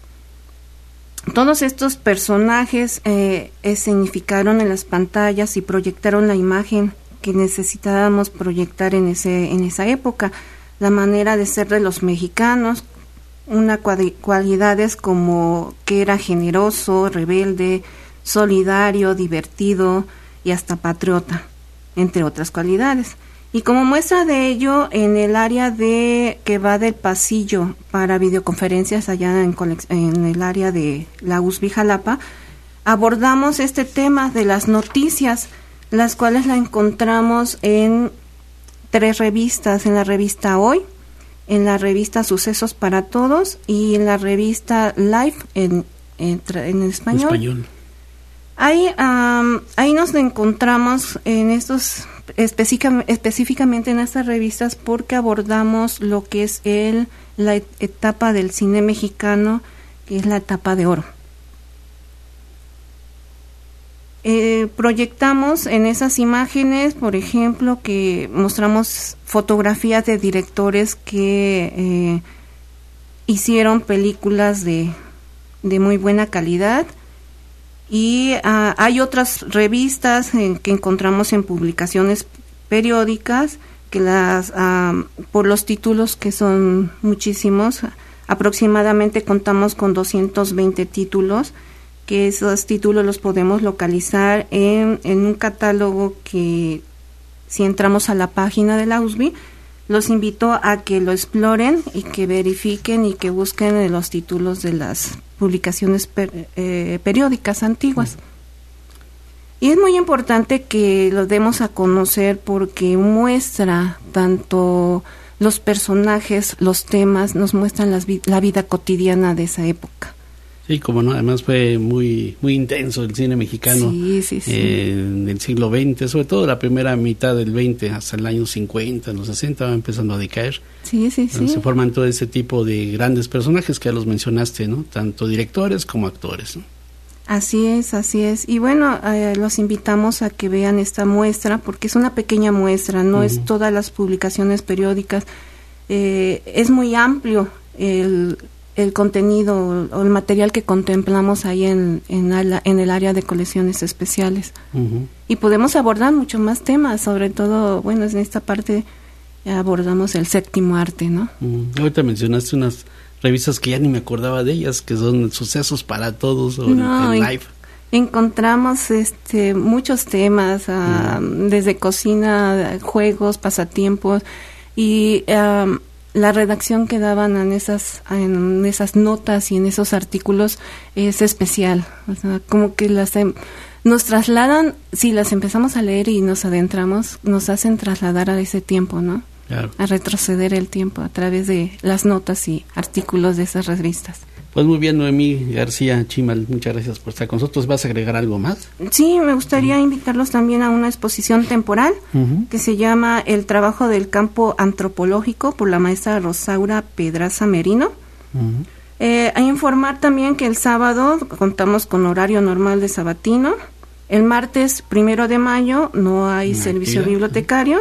Todos estos personajes eh, escenificaron en las pantallas y proyectaron la imagen que necesitábamos proyectar en ese en esa época, la manera de ser de los mexicanos, una cualidades como que era generoso, rebelde, solidario, divertido y hasta patriota, entre otras cualidades. Y como muestra de ello, en el área de que va del pasillo para videoconferencias allá en, en el área de la U S B Jalapa, abordamos este tema de las noticias, las cuales la encontramos en tres revistas, en la revista Hoy, en la revista Sucesos para Todos y en la revista Live en, en, en español. español. Ahí, um, ahí nos encontramos en estos, específicamente en estas revistas, porque abordamos lo que es el, la etapa del cine mexicano, que es la etapa de oro. Eh, proyectamos en esas imágenes, por ejemplo, que mostramos fotografías de directores que eh, hicieron películas de, de muy buena calidad, y uh, hay otras revistas en, que encontramos en publicaciones periódicas, que las uh, por los títulos, que son muchísimos, aproximadamente contamos con doscientos veinte títulos, que esos títulos los podemos localizar en, en un catálogo que, si entramos a la página de la U S B, los invito a que lo exploren y que verifiquen y que busquen los títulos de las publicaciones per, eh, periódicas antiguas. Y es muy importante que lo demos a conocer porque muestra tanto los personajes, los temas, nos muestran las, la vida cotidiana de esa época.
Sí, como no, además fue muy muy intenso el cine mexicano,
sí, sí, sí.
Eh, en el siglo veinte, sobre todo la primera mitad del veinte, hasta el año cincuenta, los sesenta, va empezando a decaer.
Sí, sí, sí.
Se forman todo ese tipo de grandes personajes que ya los mencionaste, ¿no? Tanto directores como actores, ¿no?
Así es, así es. Y bueno, eh, los invitamos a que vean esta muestra, porque es una pequeña muestra, no uh-huh. es todas las publicaciones periódicas. Eh, es muy amplio el... el contenido o el material que contemplamos ahí en, en, ala, en el área de colecciones especiales. Uh-huh. Y podemos abordar mucho más temas, sobre todo, bueno, en esta parte abordamos el séptimo arte, ¿no? Uh-huh.
Ahorita mencionaste unas revistas que ya ni me acordaba de ellas, que son Sucesos para Todos o
no,
el, el Live.
En, encontramos este muchos temas, uh, uh-huh. desde cocina, juegos, pasatiempos, y... Um, la redacción que daban en esas en esas notas y en esos artículos es especial, o sea, como que las nos trasladan, si las empezamos a leer y nos adentramos, nos hacen trasladar a ese tiempo, ¿no? Claro. A retroceder el tiempo a través de las notas y artículos de esas revistas.
Pues muy bien, Noemí García Chimal, muchas gracias por estar con nosotros. ¿Vas a agregar algo más?
Sí, me gustaría uh-huh. invitarlos también a una exposición temporal uh-huh. que se llama El trabajo del campo antropológico, por la maestra Rosaura Pedraza Merino. Uh-huh. Eh, a informar también que el sábado contamos con horario normal de sabatino. El martes primero de mayo no hay una servicio actividad. bibliotecario.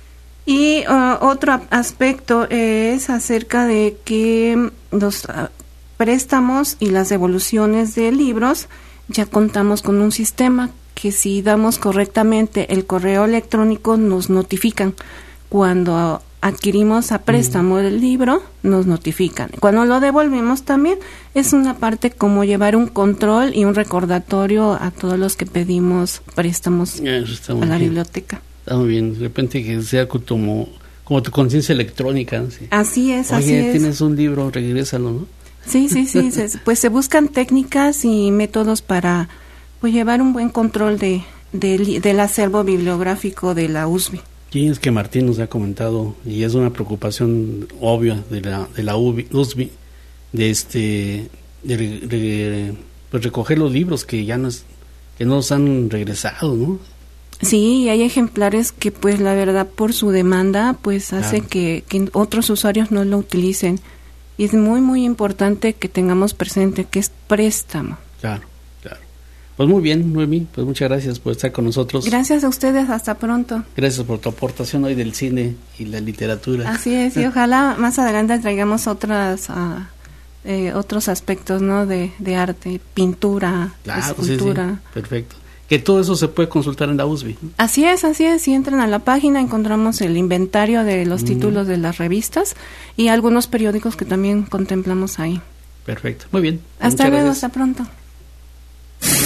Y uh, otro aspecto es acerca de que los... Uh, préstamos y las devoluciones de libros, ya contamos con un sistema que, si damos correctamente el correo electrónico, nos notifican. Cuando adquirimos a préstamo el libro, nos notifican. Cuando lo devolvemos también, es una parte como llevar un control y un recordatorio a todos los que pedimos préstamos a la bien. biblioteca.
Está muy bien, de repente que sea como, como tu conciencia electrónica, ¿no? Sí.
Así es,
Oye,
así es.
Oye, tienes un libro, regrésalo, ¿no?
Sí, sí, sí, se, pues se buscan técnicas y métodos para pues llevar un buen control de, de del acervo bibliográfico de la U S B.
Sí, es que Martín nos ha comentado, y es una preocupación obvia de la de la U S B, de este de, de pues recoger los libros que ya nos que no nos han regresado, ¿no?
Sí, hay ejemplares que pues la verdad por su demanda pues hace claro. que, que otros usuarios no lo utilicen. Y es muy, muy importante que tengamos presente que es préstamo.
Claro, claro. Pues muy bien, Noemí, pues muchas gracias por estar con nosotros.
Gracias a ustedes, hasta pronto.
Gracias por tu aportación hoy del cine y la literatura.
Así es, y ojalá más adelante traigamos otras, uh, eh, otros aspectos, ¿no? De, de arte, pintura,
claro,
escultura.
Sí, sí. Perfecto. Que todo eso se puede consultar en la U S B.
Así es, así es. Si entran a la página encontramos el inventario de los mm. títulos de las revistas y algunos periódicos que también contemplamos ahí.
Perfecto, muy bien.
Hasta luego, hasta pronto.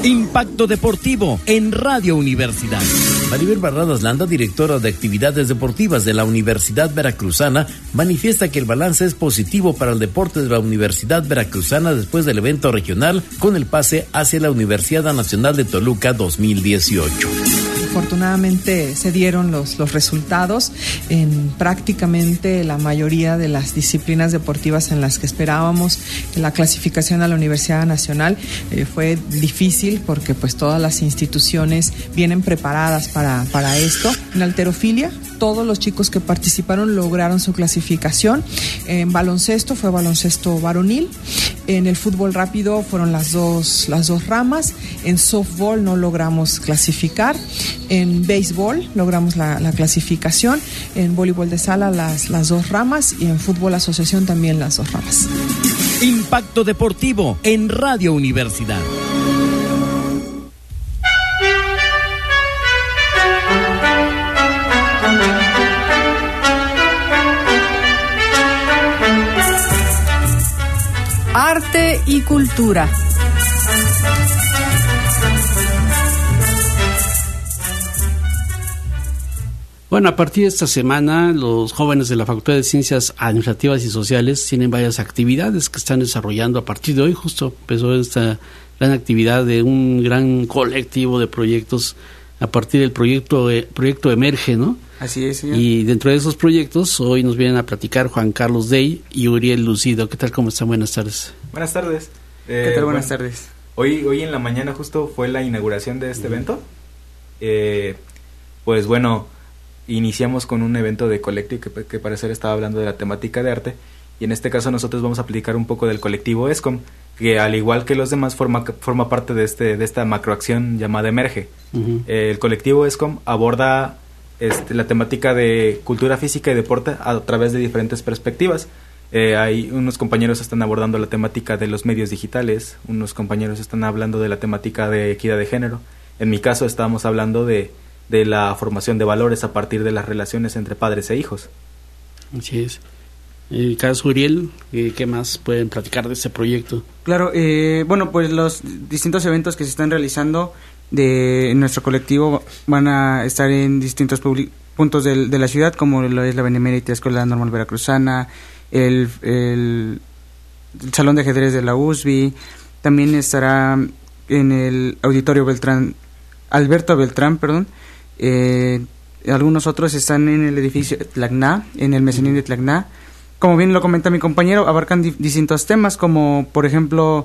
Impacto Deportivo en Radio Universidad. Maribel Barradas Landa, directora de actividades deportivas de la Universidad Veracruzana, manifiesta que el balance es positivo para el deporte de la Universidad Veracruzana después del evento regional con el pase hacia la Universidad Nacional de Toluca dos mil dieciocho.
Afortunadamente se dieron los, los resultados en prácticamente la mayoría de las disciplinas deportivas en las que esperábamos. La clasificación a la Universidad Nacional eh, fue difícil porque pues todas las instituciones vienen preparadas para, para esto. En halterofilia, todos los chicos que participaron lograron su clasificación. En baloncesto fue baloncesto varonil. En el fútbol rápido fueron las dos, las dos ramas. En softball no logramos clasificar. En béisbol logramos la, la clasificación. En voleibol de sala las, las dos ramas. Y en fútbol asociación también las dos ramas.
Impacto Deportivo en Radio Universidad.
Arte y cultura.
Bueno, a partir de esta semana, los jóvenes de la Facultad de Ciencias Administrativas y Sociales tienen varias actividades que están desarrollando a partir de hoy. Justo empezó esta gran actividad de un gran colectivo de proyectos a partir del proyecto eh, proyecto Emerge, ¿no?
Así es, señor.
Y dentro de esos proyectos, hoy nos vienen a platicar Juan Carlos Dey y Uriel Lucido. ¿Qué tal? ¿Cómo están? Buenas tardes.
Buenas tardes.
Eh, ¿Qué tal? Buenas
bueno,
tardes.
Hoy, hoy en la mañana justo fue la inauguración de este uh-huh. evento. Eh, pues bueno, iniciamos con un evento de colectivo que, que parecer estaba hablando de la temática de arte. Y en este caso nosotros vamos a platicar un poco del colectivo ESCOM, que al igual que los demás forma, forma parte de, este, de esta macroacción llamada Emerge. Uh-huh. Eh, el colectivo ESCOM aborda este, la temática de cultura física y deporte a través de diferentes perspectivas. Eh, hay unos compañeros están abordando la temática de los medios digitales, unos compañeros están hablando de la temática de equidad de género. En mi caso estábamos hablando de, de la formación de valores a partir de las relaciones entre padres e hijos.
Así es. En el caso Uriel, ¿qué más pueden platicar de este proyecto?
Claro, eh, bueno, pues los distintos eventos que se están realizando de nuestro colectivo van a estar en distintos public- puntos de, de la ciudad, como lo es la Benemérita Escuela Normal Veracruzana, el, el, el Salón de Ajedrez de la U S B I, también estará en el Auditorio Beltrán, Alberto Beltrán, perdón, eh, algunos otros están en el edificio Tlacná, en el mezanín de Tlacná. Como bien lo comenta mi compañero, abarcan di- distintos temas, como por ejemplo,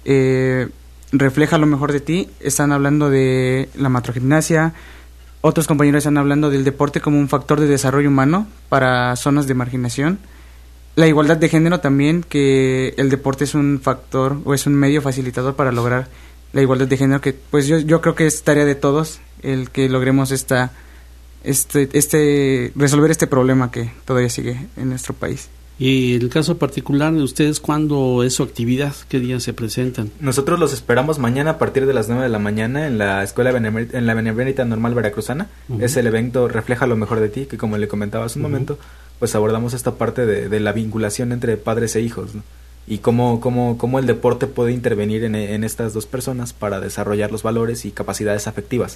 eh, refleja lo mejor de ti. Están hablando de la macrogimnasia. Otros compañeros están hablando del deporte como un factor de desarrollo humano para zonas de marginación. La igualdad de género también, que el deporte es un factor o es un medio facilitador para lograr la igualdad de género, que pues yo, yo creo que es tarea de todos el que logremos esta, este, este, resolver este problema que todavía sigue en nuestro país.
Y el caso particular de ustedes, ¿cuándo es su actividad? ¿Qué días se presentan?
Nosotros los esperamos mañana a partir de las nueve de la mañana en la Escuela Benemérita, en la Benemérita Normal Veracruzana. Uh-huh. Es el evento Refleja lo mejor de ti, que como le comentaba hace un uh-huh. momento, pues abordamos esta parte de, de la vinculación entre padres e hijos, ¿no? Y cómo, cómo, cómo el deporte puede intervenir en, en estas dos personas para desarrollar los valores y capacidades afectivas.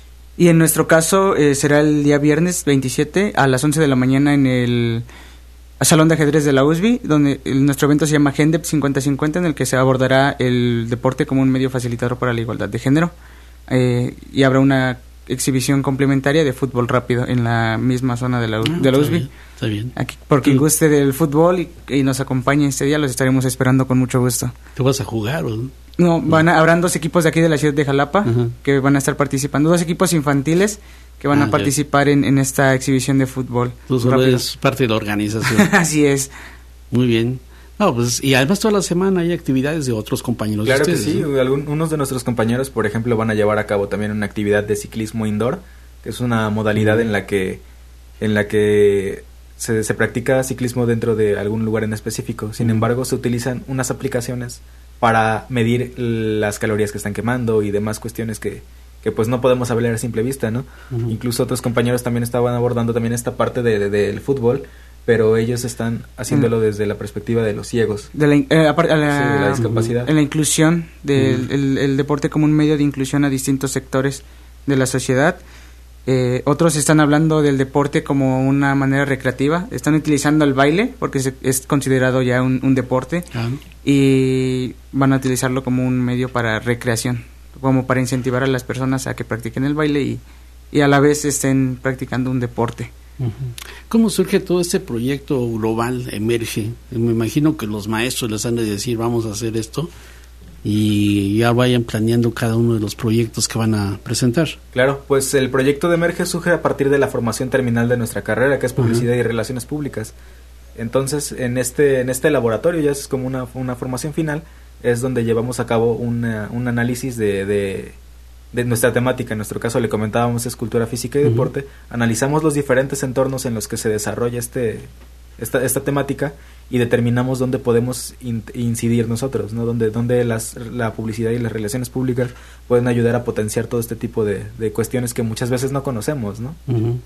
Y en nuestro caso eh, será el día viernes veintisiete a las once de la mañana en el Salón de Ajedrez de la U S B I, donde el, nuestro evento se llama GENDEP cincuenta cincuenta, en el que se abordará el deporte como un medio facilitador para la igualdad de género, eh, y habrá una exhibición complementaria de fútbol rápido en la misma zona de la, ah, de la U S B I.
Bien, está bien.
Aquí, por quien guste del fútbol y, y nos acompañe este día, los estaremos esperando con mucho gusto.
¿Tú vas a jugar o no?
No, van a, habrán dos equipos de aquí de la ciudad de Jalapa uh-huh. que van a estar participando, dos equipos infantiles que van ah, a participar en, en esta exhibición de fútbol.
Tú solo eres parte de la organización.
Así es.
Muy bien. No, pues, y además toda la semana hay actividades de otros compañeros.
Claro
de ustedes,
que sí,
¿no?
Algún, unos de nuestros compañeros, por ejemplo, van a llevar a cabo también una actividad de ciclismo indoor, que es una modalidad uh-huh. en la que en la que se, se practica ciclismo dentro de algún lugar en específico. Sin uh-huh. embargo, se utilizan unas aplicaciones para medir las calorías que están quemando y demás cuestiones que, que pues no podemos hablar a simple vista, ¿no? Uh-huh. Incluso otros compañeros también estaban abordando también esta parte de, de, del fútbol, pero ellos están haciéndolo desde la perspectiva de los ciegos.
De la, eh, a, a la,
sí, de la discapacidad.
En la inclusión del
Uh-huh.
el, el deporte como un medio de inclusión a distintos sectores de la sociedad. Eh, otros están hablando del deporte como una manera recreativa. Están utilizando el baile porque se, es considerado ya un, un deporte. Uh-huh. Y van a utilizarlo como un medio para recreación, como para incentivar a las personas a que practiquen el baile y, y a la vez estén practicando un deporte.
¿Cómo surge todo este proyecto global, emerge? Me imagino que los maestros les han de decir vamos a hacer esto y ya vayan planeando cada uno de los proyectos que van a presentar.
Claro, pues el proyecto de Emerge surge a partir de la formación terminal de nuestra carrera, que es Publicidad uh-huh. y Relaciones Públicas. Entonces, en este en este laboratorio, ya es como una, una formación final, es donde llevamos a cabo una, un análisis de... de de nuestra temática. En nuestro caso le comentábamos es cultura física y uh-huh. deporte. Analizamos los diferentes entornos en los que se desarrolla este esta esta temática y determinamos dónde podemos in, incidir nosotros, ¿no? Donde donde las la publicidad y las relaciones públicas pueden ayudar a potenciar todo este tipo de, de cuestiones que muchas veces no conocemos, ¿no?
Uh-huh.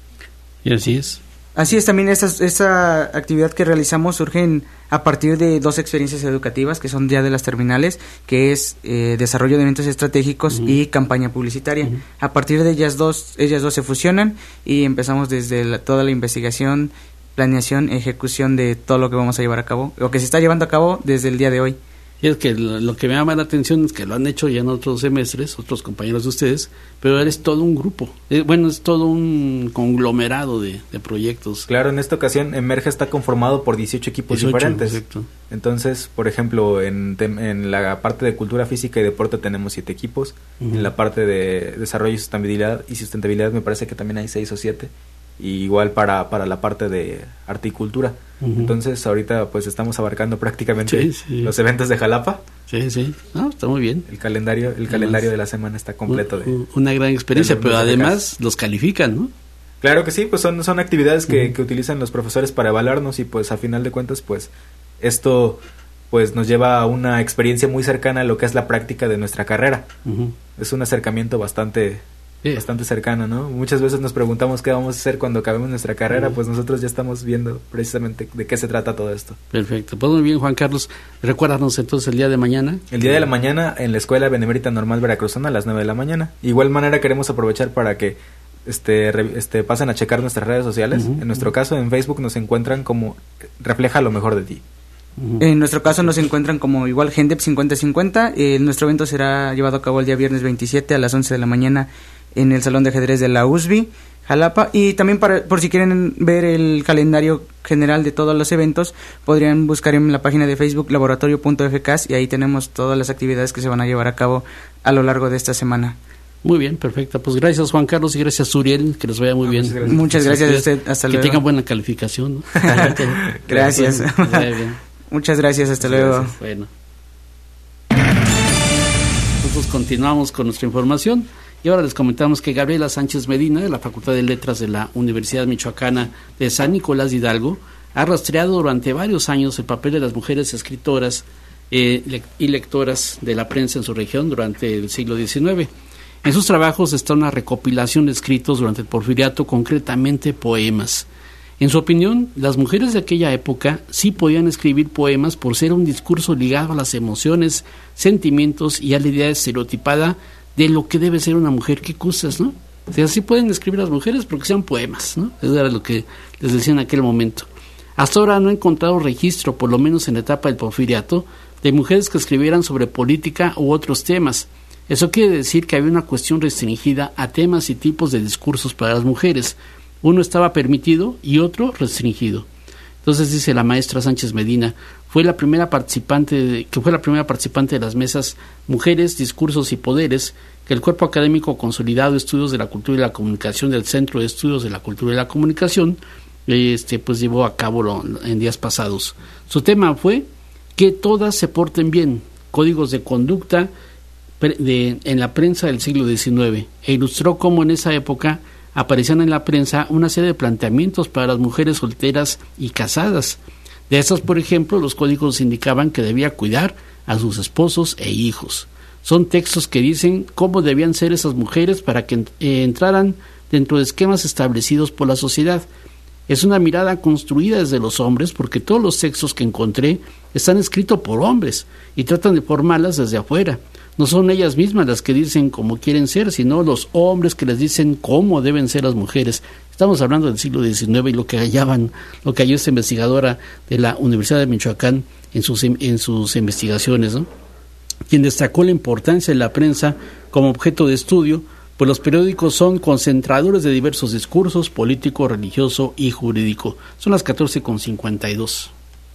Y así es.
Así es, también esta, esta actividad que realizamos surge a partir de dos experiencias educativas que son ya de las terminales, que es eh, desarrollo de eventos estratégicos uh-huh. y campaña publicitaria. Uh-huh. A partir de ellas dos, ellas dos se fusionan y empezamos desde la, toda la investigación, planeación, ejecución de todo lo que vamos a llevar a cabo, o que se está llevando a cabo desde el día de hoy.
Y es que lo, lo que me llama la atención es que lo han hecho ya en otros semestres, otros compañeros de ustedes, pero eres todo un grupo, eh, bueno, es todo un conglomerado de, de proyectos.
Claro, en esta ocasión Emerge está conformado por dieciocho equipos dieciocho, diferentes. Exacto. Entonces, por ejemplo, en, en la parte de cultura física y deporte tenemos siete equipos, uh-huh. en la parte de desarrollo y sustentabilidad, y sustentabilidad me parece que también hay seis o siete, y igual para, para la parte de arte y cultura. Uh-huh. Entonces ahorita pues estamos abarcando prácticamente sí, sí. los eventos de Jalapa.
Sí, sí, no, está muy bien.
El calendario, el además, calendario de la semana está completo.
Un, de Una gran experiencia, pero además los califican, ¿no?
Claro que sí, pues son, son actividades que, uh-huh. que utilizan los profesores para evaluarnos y pues a final de cuentas pues esto pues nos lleva a una experiencia muy cercana a lo que es la práctica de nuestra carrera. Uh-huh. Es un acercamiento bastante... Sí. bastante cercano, ¿no? Muchas veces nos preguntamos qué vamos a hacer cuando acabemos nuestra carrera, uh-huh. pues nosotros ya estamos viendo precisamente de qué se trata todo esto.
Perfecto, pues muy bien, Juan Carlos, recuérdanos entonces el día de mañana.
El día de la mañana en la Escuela Benemérita Normal Veracruzana a las nueve de la mañana. Igual manera queremos aprovechar para que este, re, este pasen a checar nuestras redes sociales. Uh-huh. En nuestro caso en Facebook nos encuentran como Refleja lo mejor de ti.
Uh-huh. En nuestro caso nos encuentran como igual Gendep cincuenta cincuenta. Eh, nuestro evento será llevado a cabo el día viernes veintisiete a las once de la mañana en el Salón de Ajedrez de la U S B I, Jalapa, y también para, por si quieren ver el calendario general de todos los eventos, podrían buscar en la página de Facebook laboratorio punto f c a s y ahí tenemos todas las actividades que se van a llevar a cabo a lo largo de esta semana.
Muy bien, perfecto. Pues gracias Juan Carlos y gracias Uriel, que les vaya muy bien.
Muchas gracias, Muchas gracias a usted, hasta
que
luego.
Que tengan buena calificación, ¿no?
Gracias. Muchas gracias, hasta Muchas luego.
Gracias. Bueno. Nosotros continuamos con nuestra información. Y ahora les comentamos que Gabriela Sánchez Medina, de la Facultad de Letras de la Universidad Michoacana de San Nicolás de Hidalgo, ha rastreado durante varios años el papel de las mujeres escritoras eh, le- y lectoras de la prensa en su región durante el siglo diecinueve. En sus trabajos está una recopilación de escritos durante el Porfiriato, concretamente poemas. En su opinión, las mujeres de aquella época sí podían escribir poemas por ser un discurso ligado a las emociones, sentimientos y a la idea estereotipada de lo que debe ser una mujer. Qué cosas, ¿no? O sea, sí pueden escribir las mujeres porque sean poemas, ¿no? Eso era lo que les decía en aquel momento. Hasta ahora no he encontrado registro, por lo menos en la etapa del Porfiriato, de mujeres que escribieran sobre política u otros temas. Eso quiere decir que había una cuestión restringida a temas y tipos de discursos para las mujeres. Uno estaba permitido y otro restringido. Entonces dice la maestra Sánchez Medina, fue la primera participante de, que fue la primera participante de las mesas Mujeres, Discursos y Poderes, que el Cuerpo Académico Consolidado de Estudios de la Cultura y la Comunicación del Centro de Estudios de la Cultura y la Comunicación este pues llevó a cabo lo, en días pasados. Su tema fue que todas se porten bien, códigos de conducta pre, de, en la prensa del siglo diecinueve, e ilustró cómo en esa época aparecían en la prensa una serie de planteamientos para las mujeres solteras y casadas. De esas, por ejemplo, los códigos indicaban que debía cuidar a sus esposos e hijos. Son textos que dicen cómo debían ser esas mujeres para que eh, entraran dentro de esquemas establecidos por la sociedad. Es una mirada construida desde los hombres, porque todos los sexos que encontré están escritos por hombres y tratan de formarlas desde afuera. No son ellas mismas las que dicen cómo quieren ser, sino los hombres que les dicen cómo deben ser las mujeres. Estamos hablando del siglo diecinueve y lo que hallaban, lo que halló esta investigadora de la Universidad de Michoacán en sus, en sus investigaciones, ¿no? Quien destacó la importancia de la prensa como objeto de estudio, pues los periódicos son concentradores de diversos discursos político, religioso y jurídico. Son las catorce con cincuenta y dos.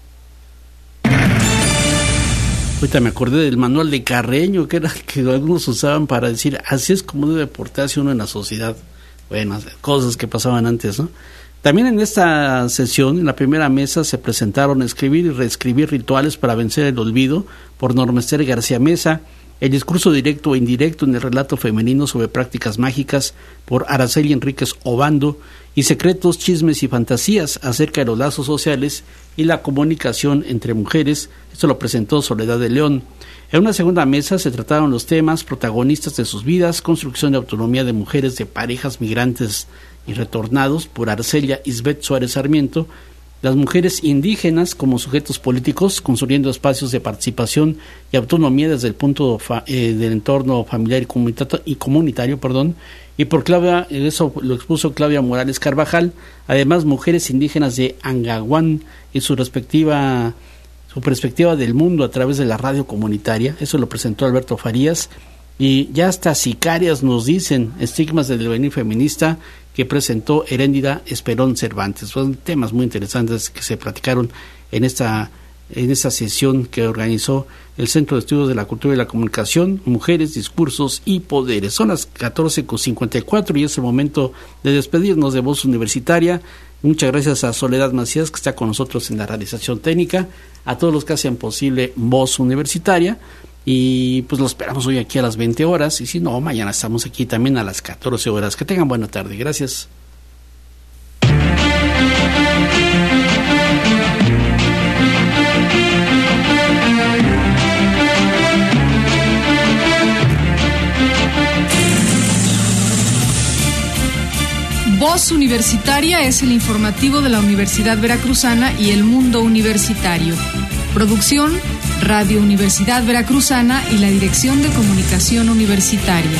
Ahorita me acordé del manual de Carreño, que era el que algunos usaban para decir, así es como debe portarse uno en la sociedad. Bueno, cosas que pasaban antes, ¿no? También en esta sesión, en la primera mesa, se presentaron escribir y reescribir rituales para vencer el olvido por Norma Ester García Mesa, el discurso directo e indirecto en el relato femenino sobre prácticas mágicas por Araceli Enríquez Obando y secretos, chismes y fantasías acerca de los lazos sociales y la comunicación entre mujeres. Esto lo presentó Soledad de León. En una segunda mesa se trataron los temas protagonistas de sus vidas, construcción de autonomía de mujeres de parejas migrantes y retornados por Arcelia Isbeth Suárez Sarmiento, las mujeres indígenas como sujetos políticos, construyendo espacios de participación y autonomía desde el punto fa, eh, del entorno familiar y comunitario, y comunitario perdón, y por Claudia, eso lo expuso Claudia Morales Carvajal, además mujeres indígenas de Angahuán y su respectiva su perspectiva del mundo a través de la radio comunitaria. Eso lo presentó Alberto Farías. Y ya hasta sicarias nos dicen, estigmas del devenir feminista, que presentó Heréndida Esperón Cervantes. Fueron temas muy interesantes que se platicaron en esta, en esta sesión que organizó el Centro de Estudios de la Cultura y la Comunicación, Mujeres, Discursos y Poderes. Son las catorce con cincuenta y cuatro y es el momento de despedirnos de Voz Universitaria. Muchas gracias a Soledad Macías, que está con nosotros en la realización técnica, a todos los que hacen posible Voz Universitaria. Y pues lo esperamos hoy aquí a las veinte horas, y si no, mañana estamos aquí también a las catorce horas. Que tengan buena tarde. Gracias.
Voz Universitaria es el informativo de la Universidad Veracruzana y el mundo universitario. Producción, Radio Universidad Veracruzana y la Dirección de Comunicación Universitaria.